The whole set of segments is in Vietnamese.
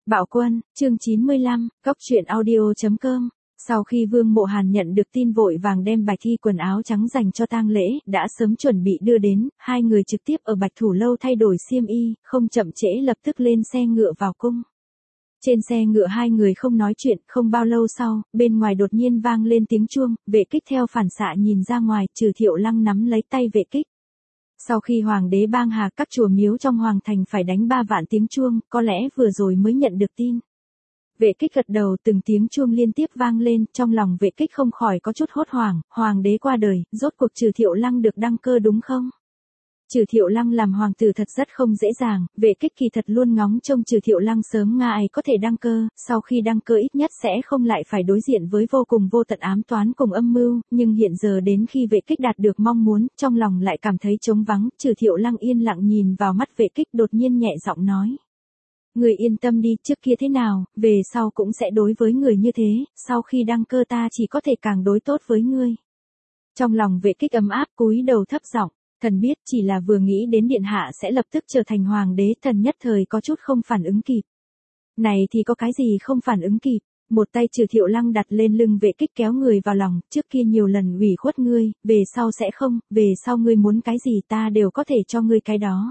Bạo Quân, chương 95, Cóc truyện audio.com. Sau khi Vương Mộ Hàn nhận được tin vội vàng đem Bạch Thi quần áo trắng dành cho tang lễ, đã sớm chuẩn bị đưa đến, hai người trực tiếp ở Bạch Thủ Lâu thay đổi xiêm y, không chậm trễ lập tức lên xe ngựa vào cung. Trên xe ngựa hai người không nói chuyện, không bao lâu sau, bên ngoài đột nhiên vang lên tiếng chuông, Vệ Kích theo phản xạ nhìn ra ngoài, Trừ Thiệu Lăng nắm lấy tay Vệ Kích. Sau khi hoàng đế bang hà các chùa miếu trong hoàng thành phải đánh 3 vạn tiếng chuông, có lẽ vừa rồi mới nhận được tin. Vệ Kích gật đầu, từng tiếng chuông liên tiếp vang lên, trong lòng Vệ Kích không khỏi có chút hốt hoảng, hoàng đế qua đời, rốt cuộc Trừ Thiệu Lăng được đăng cơ đúng không? Trừ Thiệu Lăng làm hoàng tử thật rất không dễ dàng, Vệ Kích kỳ thật luôn ngóng trông Trừ Thiệu Lăng sớm ngày có thể đăng cơ, sau khi đăng cơ ít nhất sẽ không lại phải đối diện với vô cùng vô tận ám toán cùng âm mưu, nhưng hiện giờ đến khi Vệ Kích đạt được mong muốn, trong lòng lại cảm thấy trống vắng, Trừ Thiệu Lăng yên lặng nhìn vào mắt Vệ Kích đột nhiên nhẹ giọng nói. Người yên tâm đi, trước kia thế nào, về sau cũng sẽ đối với người như thế, sau khi đăng cơ ta chỉ có thể càng đối tốt với ngươi. Trong lòng Vệ Kích ấm áp cúi đầu thấp giọng. Thần biết chỉ là vừa nghĩ đến điện hạ sẽ lập tức trở thành hoàng đế, thần nhất thời có chút không phản ứng kịp. Này thì có cái gì không phản ứng kịp, một tay Trừ Thiệu Lăng đặt lên lưng Vệ Kích kéo người vào lòng, trước kia nhiều lần ủy khuất ngươi, về sau sẽ không, về sau ngươi muốn cái gì ta đều có thể cho ngươi cái đó.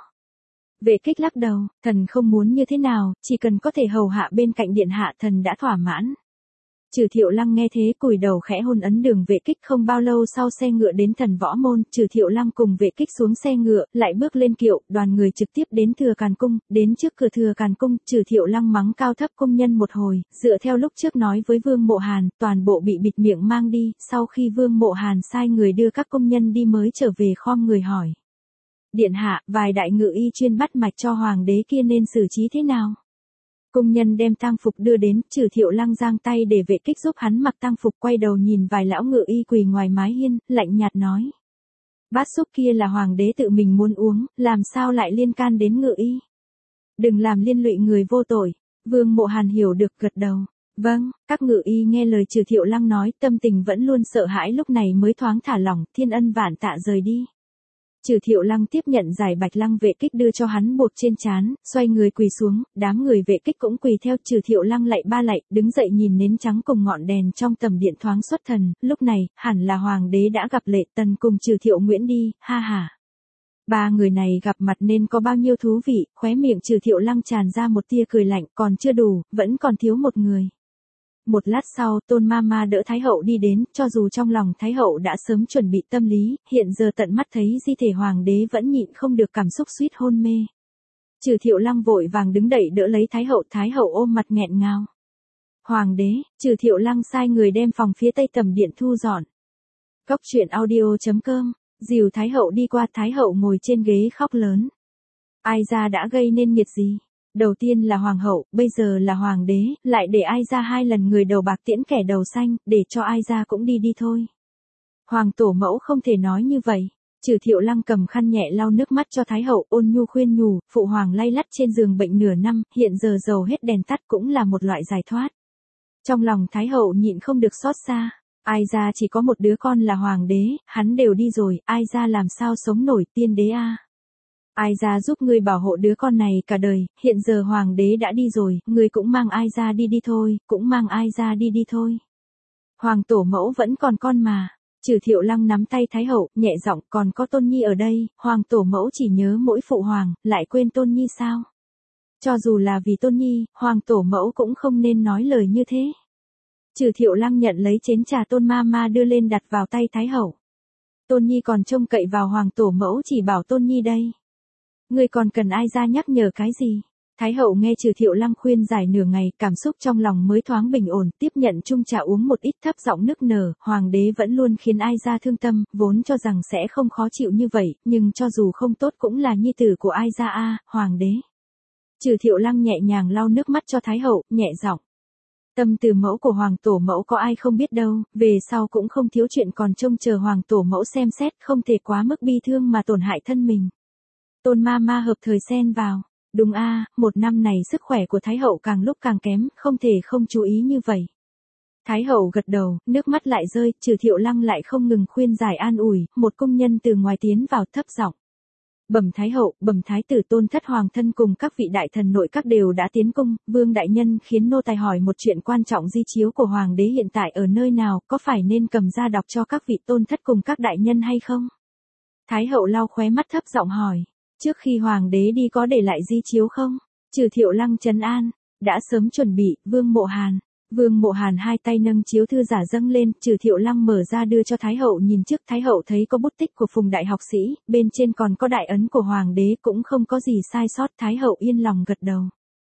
Vệ Kích lắc đầu, thần không muốn như thế nào, chỉ cần có thể hầu hạ bên cạnh điện hạ thần đã thỏa mãn. Trừ Thiệu Lăng nghe thế cúi đầu khẽ hôn ấn đường Vệ Kích, không bao lâu sau xe ngựa đến Thần Võ Môn, Trừ Thiệu Lăng cùng Vệ Kích xuống xe ngựa, lại bước lên kiệu, đoàn người trực tiếp đến Thừa Càn Cung, đến trước cửa Thừa Càn Cung, Trừ Thiệu Lăng mắng cao thấp cung nhân một hồi, dựa theo lúc trước nói với Vương Mộ Hàn, toàn bộ bị bịt miệng mang đi, sau khi Vương Mộ Hàn sai người đưa các công nhân đi mới trở về khom người hỏi. Điện hạ, vài đại ngự y chuyên bắt mạch cho hoàng đế kia nên xử trí thế nào? Công nhân đem tang phục đưa đến, Trừ Thiệu Lăng giang tay để Vệ Kích giúp hắn mặc tang phục, quay đầu nhìn vài lão ngự y quỳ ngoài mái hiên, lạnh nhạt nói. Bát súp kia là hoàng đế tự mình muốn uống, làm sao lại liên can đến ngự y? Đừng làm liên lụy người vô tội. Vương Mộ Hàn hiểu được gật đầu. Vâng, các ngự y nghe lời Trừ Thiệu Lăng nói, tâm tình vẫn luôn sợ hãi lúc này mới thoáng thả lỏng, thiên ân vạn tạ rời đi. Trừ Thiệu Lăng tiếp nhận giải Bạch Lăng Vệ Kích đưa cho hắn buộc trên trán, xoay người quỳ xuống, đám người Vệ Kích cũng quỳ theo. Trừ Thiệu Lăng lạy ba lạy, đứng dậy nhìn nến trắng cùng ngọn đèn trong tầm điện thoáng xuất thần, lúc này, hẳn là hoàng đế đã gặp Lệ Tần cùng Trừ Thiệu Nguyễn đi, ha ha. Ba người này gặp mặt nên có bao nhiêu thú vị, khóe miệng Trừ Thiệu Lăng tràn ra một tia cười lạnh, còn chưa đủ, vẫn còn thiếu một người. Một lát sau, Tôn Mama đỡ Thái Hậu đi đến, cho dù trong lòng Thái Hậu đã sớm chuẩn bị tâm lý, hiện giờ tận mắt thấy di thể hoàng đế vẫn nhịn không được cảm xúc suýt hôn mê. Trừ Thiệu Lăng vội vàng đứng dậy đỡ lấy Thái Hậu ôm mặt nghẹn ngào. Hoàng đế, Trừ Thiệu Lăng sai người đem phòng phía tây tầm điện thu dọn. Cóc truyện audio.com, dìu Thái Hậu đi qua, Thái Hậu ngồi trên ghế khóc lớn. Ai ra đã gây nên nghiệt gì? Đầu tiên là hoàng hậu, bây giờ là hoàng đế, lại để ai ra 2 lần người đầu bạc tiễn kẻ đầu xanh, để cho ai ra cũng đi đi thôi. Hoàng tổ mẫu không thể nói như vậy. Trừ Thiệu Lăng cầm khăn nhẹ lau nước mắt cho Thái Hậu, ôn nhu khuyên nhủ, phụ hoàng lay lắt trên giường bệnh nửa năm, hiện giờ dầu hết đèn tắt cũng là một loại giải thoát. Trong lòng Thái Hậu nhịn không được xót xa. Ai ra chỉ có một đứa con là hoàng đế, hắn đều đi rồi, ai ra làm sao sống nổi, tiên đế a. Ai ra giúp ngươi bảo hộ đứa con này cả đời, hiện giờ hoàng đế đã đi rồi, ngươi cũng mang ai ra đi đi thôi, cũng mang ai ra đi đi thôi. Hoàng tổ mẫu vẫn còn con mà. Trừ Thiệu Lăng nắm tay Thái Hậu, nhẹ giọng, còn có Tôn Nhi ở đây, hoàng tổ mẫu chỉ nhớ mỗi phụ hoàng, lại quên Tôn Nhi sao? Cho dù là vì Tôn Nhi, hoàng tổ mẫu cũng không nên nói lời như thế. Trừ Thiệu Lăng nhận lấy chén trà Tôn Mama đưa lên đặt vào tay Thái Hậu. Tôn Nhi còn trông cậy vào hoàng tổ mẫu chỉ bảo Tôn Nhi đây. Ngươi còn cần ai ra nhắc nhở cái gì? Thái Hậu nghe Trừ Thiệu Lăng khuyên giải nửa ngày, cảm xúc trong lòng mới thoáng bình ổn, tiếp nhận chung trà uống một ít, thấp giọng nức nở, hoàng đế vẫn luôn khiến ai ra thương tâm, vốn cho rằng sẽ không khó chịu như vậy, nhưng cho dù không tốt cũng là nhi tử của ai ra a, hoàng đế. Trừ Thiệu Lăng nhẹ nhàng lau nước mắt cho Thái Hậu, nhẹ giọng. Tâm từ mẫu của hoàng tổ mẫu có ai không biết đâu, về sau cũng không thiếu chuyện còn trông chờ hoàng tổ mẫu xem xét, không thể quá mức bi thương mà tổn hại thân mình. Tôn Mama hợp thời xen vào. Đúng a, một năm này sức khỏe của Thái Hậu càng lúc càng kém, không thể không chú ý như vậy. Thái Hậu gật đầu, nước mắt lại rơi, Trừ Thiệu Lăng lại không ngừng khuyên giải an ủi, một công nhân từ ngoài tiến vào thấp giọng. Bẩm Thái hậu, bẩm Thái tử, tôn thất hoàng thân cùng các vị đại thần nội các đều đã tiến cung, Vương đại nhân khiến nô tài hỏi một chuyện quan trọng, di chiếu của hoàng đế hiện tại ở nơi nào, có phải nên cầm ra đọc cho các vị tôn thất cùng các đại nhân hay không? Thái hậu lau khóe mắt thấp giọng hỏi, trước khi hoàng đế đi có để lại di chiếu không? Trừ Thiệu Lăng trấn an, đã sớm chuẩn bị, Vương Mộ Hàn. Vương Mộ Hàn hai tay nâng chiếu thư giả dâng lên, Trừ Thiệu Lăng mở ra đưa cho Thái hậu nhìn trước, Thái hậu thấy có bút tích của Phùng đại học sĩ, bên trên còn có đại ấn của hoàng đế, cũng không có gì sai sót, Thái hậu yên lòng gật đầu.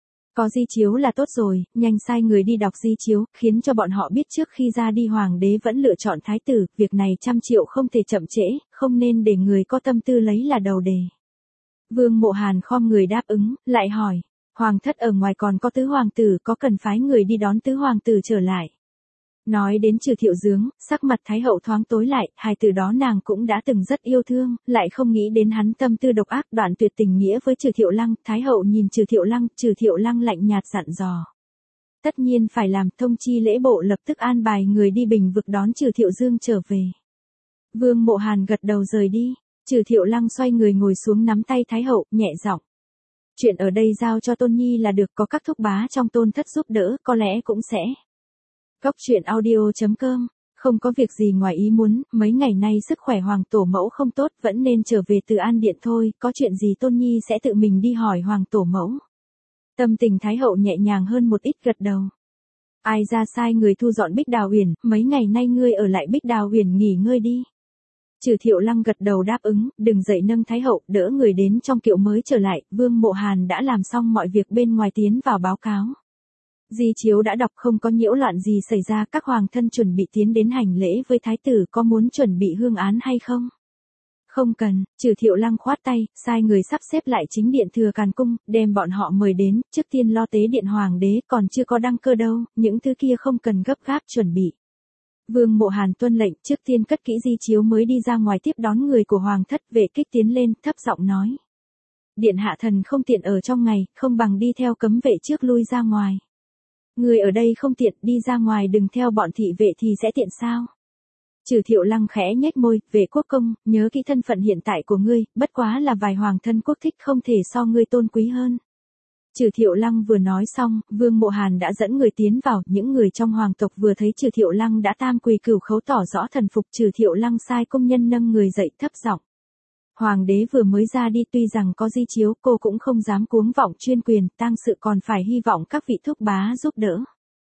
Có di chiếu là tốt rồi, nhanh sai người đi đọc di chiếu, khiến cho bọn họ biết trước khi ra đi hoàng đế vẫn lựa chọn thái tử, việc này 100 triệu không thể chậm trễ, không nên để người có tâm tư lấy là đầu đề. Vương Mộ Hàn khom người đáp ứng, lại hỏi, hoàng thất ở ngoài còn có tứ hoàng tử, có cần phái người đi đón tứ hoàng tử trở lại? Nói đến Trừ Thiệu Dướng, sắc mặt Thái hậu thoáng tối lại, hài tử đó nàng cũng đã từng rất yêu thương, lại không nghĩ đến hắn tâm tư độc ác, đoạn tuyệt tình nghĩa với Trừ Thiệu Lăng. Thái hậu nhìn Trừ Thiệu Lăng lạnh nhạt dặn dò. Tất nhiên phải làm, thông chi lễ bộ lập tức an bài người đi Bình Vực đón Trừ Thiệu Dương trở về. Vương Mộ Hàn gật đầu rời đi, Trừ Thiệu Lăng xoay người ngồi xuống nắm tay Thái hậu, nhẹ giọng. Chuyện ở đây giao cho Tôn Nhi là được, có các thúc bá trong tôn thất giúp đỡ, có lẽ cũng sẽ. Góc truyện audio.com, không có việc gì ngoài ý muốn, mấy ngày nay sức khỏe hoàng tổ mẫu không tốt, vẫn nên trở về Từ An Điện thôi, có chuyện gì Tôn Nhi sẽ tự mình đi hỏi hoàng tổ mẫu. Tâm tình Thái hậu nhẹ nhàng hơn một ít, gật đầu. Ai ra sai người thu dọn Bích Đào Uyển, mấy ngày nay ngươi ở lại Bích Đào Uyển nghỉ ngơi đi. Trừ Thiệu Lăng gật đầu đáp ứng, đừng dậy nâng Thái hậu, đỡ người đến trong kiệu mới trở lại, Vương Mộ Hàn đã làm xong mọi việc bên ngoài tiến vào báo cáo. Di chiếu đã đọc, không có nhiễu loạn gì xảy ra, các hoàng thân chuẩn bị tiến đến hành lễ với thái tử, có muốn chuẩn bị hương án hay không? Không cần, Trừ Thiệu Lăng khoát tay, sai người sắp xếp lại chính điện Thừa Càn Cung, đem bọn họ mời đến, trước tiên lo tế điện hoàng đế, còn chưa có đăng cơ đâu, những thứ kia không cần gấp gáp chuẩn bị. Vương Mộ Hàn tuân lệnh, trước tiên cất kỹ di chiếu mới đi ra ngoài tiếp đón người của hoàng thất. Vệ Kích tiến lên, thấp giọng nói. Điện hạ thần không tiện ở trong ngày, không bằng đi theo cấm vệ trước lui ra ngoài. Người ở đây không tiện, đi ra ngoài đừng theo bọn thị vệ thì sẽ tiện sao? Trừ Thiệu Lăng khẽ nhếch môi, Vệ Quốc công, nhớ kỹ thân phận hiện tại của ngươi, bất quá là vài hoàng thân quốc thích, không thể so ngươi tôn quý hơn. Trừ Thiệu Lăng vừa nói xong, Vương Mộ Hàn đã dẫn người tiến vào, những người trong hoàng tộc vừa thấy Trừ Thiệu Lăng đã tam quỳ cửu khấu tỏ rõ thần phục. Trừ Thiệu Lăng sai công nhân nâng người dậy, thấp giọng. Hoàng đế vừa mới ra đi, tuy rằng có di chiếu, cô cũng không dám cuống vọng chuyên quyền, tang sự còn phải hy vọng các vị thúc bá giúp đỡ.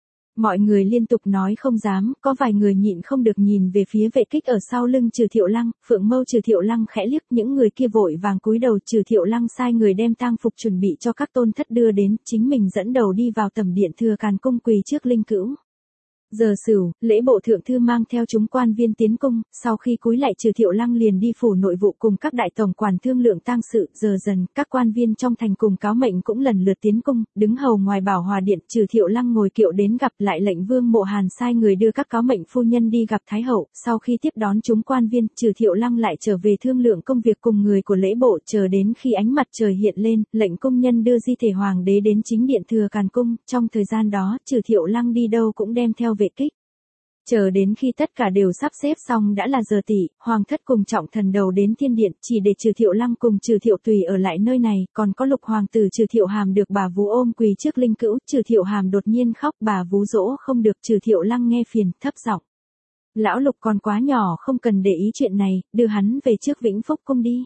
Mọi người liên tục nói không dám, có vài người nhịn không được nhìn về phía Vệ Kích ở sau lưng Trừ Thiệu Lăng, phượng mâu Trừ Thiệu Lăng khẽ liếc, những người kia vội vàng cúi đầu. Trừ Thiệu Lăng sai người đem tang phục chuẩn bị cho các tôn thất đưa đến, chính mình dẫn đầu đi vào tẩm điện Thừa Càn Cung quỳ trước linh cữu. Giờ Sửu, lễ bộ thượng thư mang theo chúng quan viên tiến cung, sau khi cúi lại Trừ Thiệu Lăng liền đi phủ nội vụ cùng các đại tổng quản thương lượng tang sự. Giờ dần, các quan viên trong thành cùng cáo mệnh cũng lần lượt tiến cung, đứng hầu ngoài Bảo Hòa Điện. Trừ Thiệu Lăng ngồi kiệu đến gặp, lại lệnh Vương Mộ Hàn sai người đưa các cáo mệnh phu nhân đi gặp Thái hậu. Sau khi tiếp đón chúng quan viên, Trừ Thiệu Lăng lại trở về thương lượng công việc cùng người của lễ bộ, chờ đến khi ánh mặt trời hiện lên, lệnh công nhân đưa di thể hoàng đế đến chính điện Thừa Càn Cung. Trong thời gian đó, Trừ Thiệu Lăng đi đâu cũng đem theo Vệ Kích. Chờ đến khi tất cả đều sắp xếp xong đã là giờ tỵ, hoàng thất cùng trọng thần đầu đến thiên điện, chỉ để Trừ Thiệu Lăng cùng Trừ Thiệu Tùy ở lại nơi này, còn có lục hoàng tử Trừ Thiệu Hàm được bà vú ôm quỳ trước linh cữu. Trừ Thiệu Hàm đột nhiên khóc, bà vú dỗ không được. Trừ Thiệu Lăng nghe phiền, thấp giọng. Lão Lục còn quá nhỏ, không cần để ý chuyện này, đưa hắn về trước Vĩnh Phúc cung đi.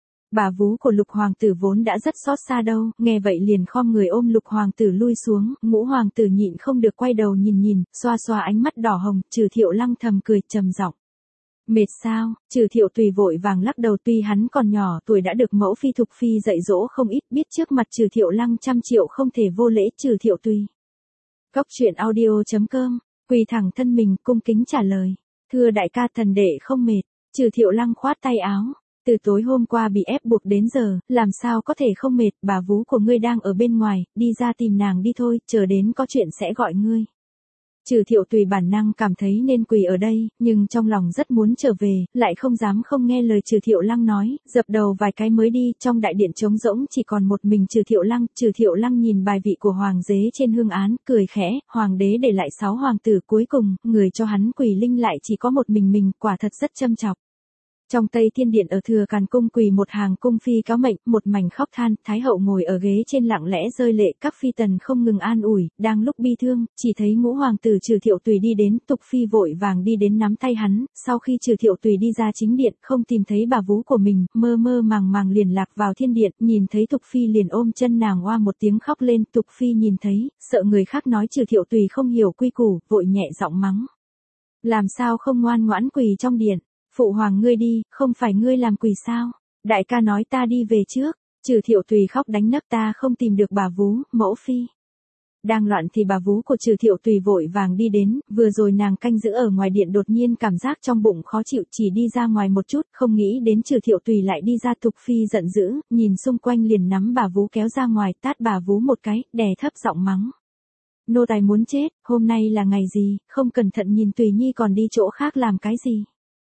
Bà vú của lục hoàng tử vốn đã rất xót xa đâu, nghe vậy liền khom người ôm lục hoàng tử lui xuống. Ngũ hoàng tử nhịn không được quay đầu nhìn, xoa xoa ánh mắt đỏ hồng. Trừ Thiệu Lăng thầm cười, trầm giọng. Mệt sao? Trừ Thiệu Tùy vội vàng lắc đầu, tuy hắn còn nhỏ tuổi đã được mẫu phi Thục Phi dạy dỗ không ít, biết trước mặt Trừ Thiệu Lăng 100 triệu không thể vô lễ. Trừ Thiệu Tùy. Góc truyện audio.com, quỳ thẳng thân mình cung kính trả lời. Thưa đại ca, thần đệ không mệt. Trừ Thiệu Lăng khoát tay áo. Từ tối hôm qua bị ép buộc đến giờ, làm sao có thể không mệt, bà vú của ngươi đang ở bên ngoài, đi ra tìm nàng đi thôi, chờ đến có chuyện sẽ gọi ngươi. Trừ Thiệu Tùy bản năng cảm thấy nên quỳ ở đây, nhưng trong lòng rất muốn trở về, lại không dám không nghe lời Trừ Thiệu Lăng nói, dập đầu vài cái mới đi. Trong đại điện trống rỗng chỉ còn một mình Trừ Thiệu Lăng. Trừ Thiệu Lăng nhìn bài vị của hoàng đế trên hương án, cười khẽ, hoàng đế để lại 6 hoàng tử, cuối cùng, người cho hắn quỳ linh lại chỉ có một mình, quả thật rất châm chọc. Trong Tây Thiên Điện ở Thừa Càn Cung quỳ một hàng cung phi cáo mệnh, một mảnh khóc than, Thái hậu ngồi ở ghế trên lặng lẽ rơi lệ, các phi tần không ngừng an ủi, đang lúc bi thương, chỉ thấy ngũ hoàng tử Trừ Thiệu Tùy đi đến, Tục phi vội vàng đi đến nắm tay hắn, sau khi Trừ Thiệu Tùy đi ra chính điện, không tìm thấy bà vú của mình, mơ mơ màng màng liền lạc vào thiên điện, nhìn thấy Tục phi liền ôm chân nàng oa một tiếng khóc lên, Tục phi nhìn thấy, sợ người khác nói Trừ Thiệu Tùy không hiểu quy củ, vội nhẹ giọng mắng. Làm sao không ngoan ngoãn quỳ trong điện? Phụ hoàng ngươi đi, không phải ngươi làm quỳ sao? Đại ca nói ta đi về trước. Trừ Thiệu Tùy khóc đánh nấc, ta không tìm được bà vú, mẫu phi. Đang loạn thì bà vú của Trừ Thiệu Tùy vội vàng đi đến, vừa rồi nàng canh giữ ở ngoài điện đột nhiên cảm giác trong bụng khó chịu, chỉ đi ra ngoài một chút, không nghĩ đến Trừ Thiệu Tùy lại đi ra. Tục phi giận dữ, nhìn xung quanh liền nắm bà vú kéo ra ngoài, tát bà vú một cái, đè thấp giọng mắng. Nô tài muốn chết, hôm nay là ngày gì, không cẩn thận nhìn Tùy Nhi còn đi chỗ khác làm cái gì.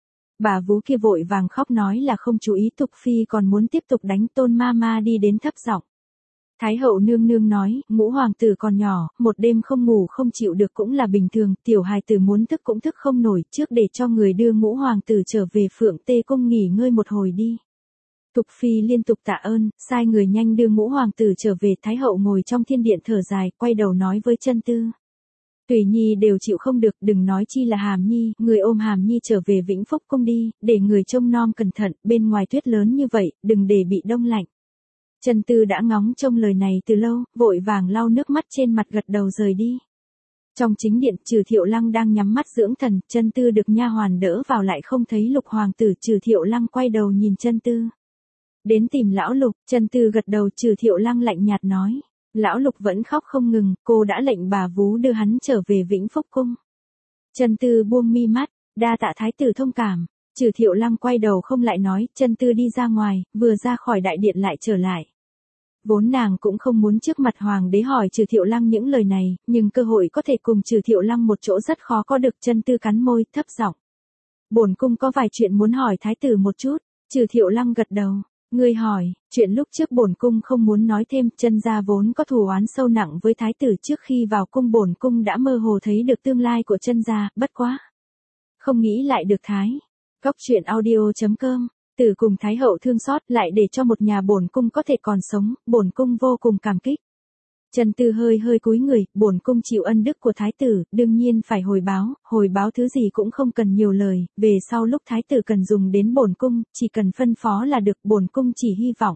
Bà vú kia vội vàng khóc nói là không chú ý, Tục phi còn muốn tiếp tục đánh, Tôn ma ma đi đến thấp giọng. Thái hậu nương nương nói, ngũ hoàng tử còn nhỏ, một đêm không ngủ không chịu được cũng là bình thường, tiểu hài tử muốn thức cũng thức không nổi, trước để cho người đưa ngũ hoàng tử trở về Phượng Tê Cung nghỉ ngơi một hồi đi. Tục phi liên tục tạ ơn, sai người nhanh đưa ngũ hoàng tử trở về. Thái hậu ngồi trong thiên điện thở dài, quay đầu nói với Chân Tư. Tùy Nhi đều chịu không được, đừng nói chi là Hàm Nhi, người ôm Hàm Nhi trở về Vĩnh Phúc Cung đi, để người trông nom cẩn thận, bên ngoài tuyết lớn như vậy, đừng để bị đông lạnh. Chân Tư đã ngóng trông lời này từ lâu, vội vàng lau nước mắt trên mặt gật đầu rời đi. Trong chính điện, Trừ Thiệu Lăng đang nhắm mắt dưỡng thần, Chân Tư được nha hoàn đỡ vào lại không thấy Lục hoàng tử. Trừ Thiệu Lăng quay đầu nhìn Chân Tư. Đến tìm lão Lục. Chân Tư gật đầu. Trừ Thiệu Lăng lạnh nhạt nói. Lão Lục vẫn khóc không ngừng, cô đã lệnh bà vú đưa hắn trở về Vĩnh Phúc Cung. Chân Tư buông mi mắt, đa tạ thái tử thông cảm. Trừ Thiệu Lăng quay đầu không lại nói. Chân Tư đi ra ngoài, vừa ra khỏi đại điện lại trở lại. Vốn nàng cũng không muốn trước mặt hoàng đế hỏi Trừ Thiệu Lăng những lời này, nhưng cơ hội có thể cùng Trừ Thiệu Lăng một chỗ rất khó có được. Chân Tư cắn môi, thấp giọng. Bổn cung có vài chuyện muốn hỏi thái tử một chút. Trừ Thiệu Lăng gật đầu. Ngươi hỏi, chuyện lúc trước bổn cung không muốn nói thêm. Chân gia vốn có thù oán sâu nặng với thái tử, trước khi vào cung bổn cung đã mơ hồ thấy được tương lai của Chân gia, bất quá không nghĩ lại được thái. Góc truyện audio.com. Tử cùng thái hậu thương xót, lại để cho một nhà bổn cung có thể còn sống, bổn cung vô cùng cảm kích. Chân Tư hơi hơi cúi người, bổn cung chịu ân đức của thái tử, đương nhiên phải hồi báo thứ gì cũng không cần nhiều lời, về sau lúc thái tử cần dùng đến bổn cung, chỉ cần phân phó là được. Bổn cung chỉ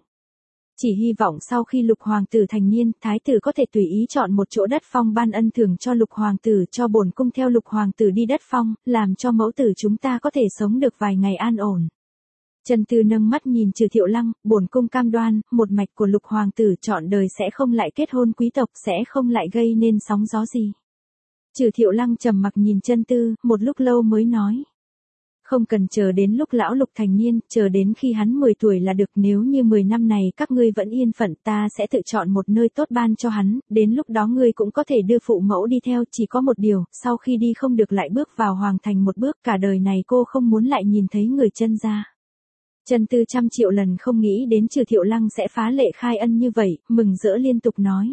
hy vọng sau khi Lục hoàng tử thành niên, thái tử có thể tùy ý chọn một chỗ đất phong ban ân thưởng cho Lục hoàng tử, cho bổn cung theo Lục hoàng tử đi đất phong, làm cho mẫu tử chúng ta có thể sống được vài ngày an ổn. Chân Tư nâng mắt nhìn Trừ Thiệu Lăng, bổn cung cam đoan, một mạch của Lục hoàng tử trọn đời sẽ không lại kết hôn quý tộc, sẽ không lại gây nên sóng gió gì. Trừ Thiệu Lăng trầm mặc nhìn Chân Tư, một lúc lâu mới nói. Không cần chờ đến lúc lão Lục thành niên, chờ đến khi hắn 10 tuổi là được. Nếu như 10 năm này các ngươi vẫn yên phận, ta sẽ tự chọn một nơi tốt ban cho hắn, đến lúc đó ngươi cũng có thể đưa phụ mẫu đi theo. Chỉ có một điều, sau khi đi không được lại bước vào hoàng thành một bước, cả đời này cô không muốn lại nhìn thấy người Chân gia. Chân Tư trăm triệu lần không nghĩ đến Trừ Thiệu Lăng sẽ phá lệ khai ân như vậy, mừng rỡ liên tục nói.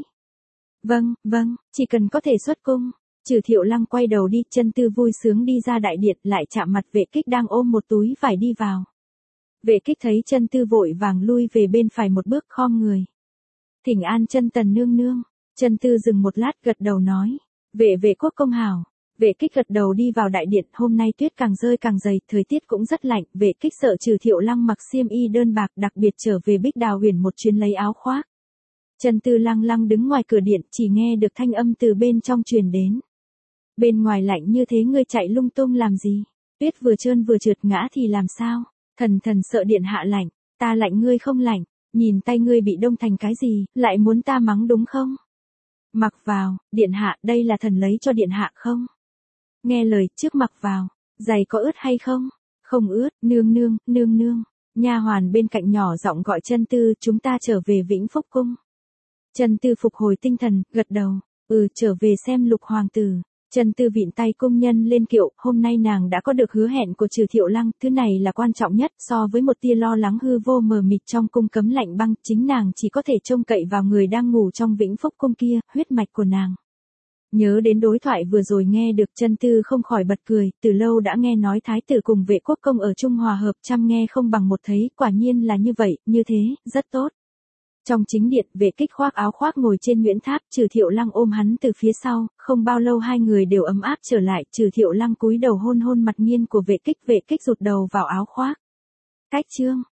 Vâng, chỉ cần có thể xuất cung. Trừ Thiệu Lăng quay đầu đi. Chân Tư vui sướng đi ra đại điện, lại chạm mặt Vệ Kích đang ôm một túi vải đi vào. Vệ Kích thấy Chân Tư vội vàng lui về bên phải một bước, khom người. Thỉnh an Chân tần nương nương. Chân Tư dừng một lát gật đầu nói. Vệ quốc công hảo. Vệ Kích gật đầu đi vào đại điện. Hôm nay tuyết càng rơi càng dày, thời tiết cũng rất lạnh. Vệ Kích sợ Trừ Thiệu Lăng mặc xiêm y đơn bạc, đặc biệt trở về Bích Đào Huyền một chuyến lấy áo khoác. Chân Tư lăng lăng đứng ngoài cửa điện, chỉ nghe được thanh âm từ bên trong truyền đến. Bên ngoài lạnh như thế ngươi chạy lung tung làm gì? Tuyết vừa trơn vừa trượt ngã thì làm sao? Thần sợ điện hạ lạnh, ta lạnh ngươi không lạnh, nhìn tay ngươi bị đông thành cái gì, lại muốn ta mắng đúng không? Mặc vào, điện hạ, đây là thần lấy cho điện hạ không? Nghe lời, trước mặc vào, giày có ướt hay không? Không ướt, nương nương. Nha hoàn bên cạnh nhỏ giọng gọi Chân Tư, chúng ta trở về Vĩnh Phúc Cung. Chân Tư phục hồi tinh thần, gật đầu, trở về xem Lục hoàng tử. Chân Tư vịn tay công nhân lên kiệu, hôm nay nàng đã có được hứa hẹn của Trừ Thiệu Lăng, thứ này là quan trọng nhất, so với một tia lo lắng hư vô mờ mịt trong cung cấm lạnh băng, chính nàng chỉ có thể trông cậy vào người đang ngủ trong Vĩnh Phúc Cung kia, huyết mạch của nàng. Nhớ đến đối thoại vừa rồi nghe được Chân Tư không khỏi bật cười, từ lâu đã nghe nói thái tử cùng vệ quốc công ở chung hòa hợp, trăm nghe không bằng một thấy, quả nhiên là như vậy, như thế, rất tốt. Trong chính điện, Vệ Kích khoác áo khoác ngồi trên Nguyễn Tháp, Trừ Thiệu Lăng ôm hắn từ phía sau, không bao lâu hai người đều ấm áp trở lại, Trừ Thiệu Lăng cúi đầu hôn hôn mặt nghiêng của Vệ Kích rụt đầu vào áo khoác. Cách chương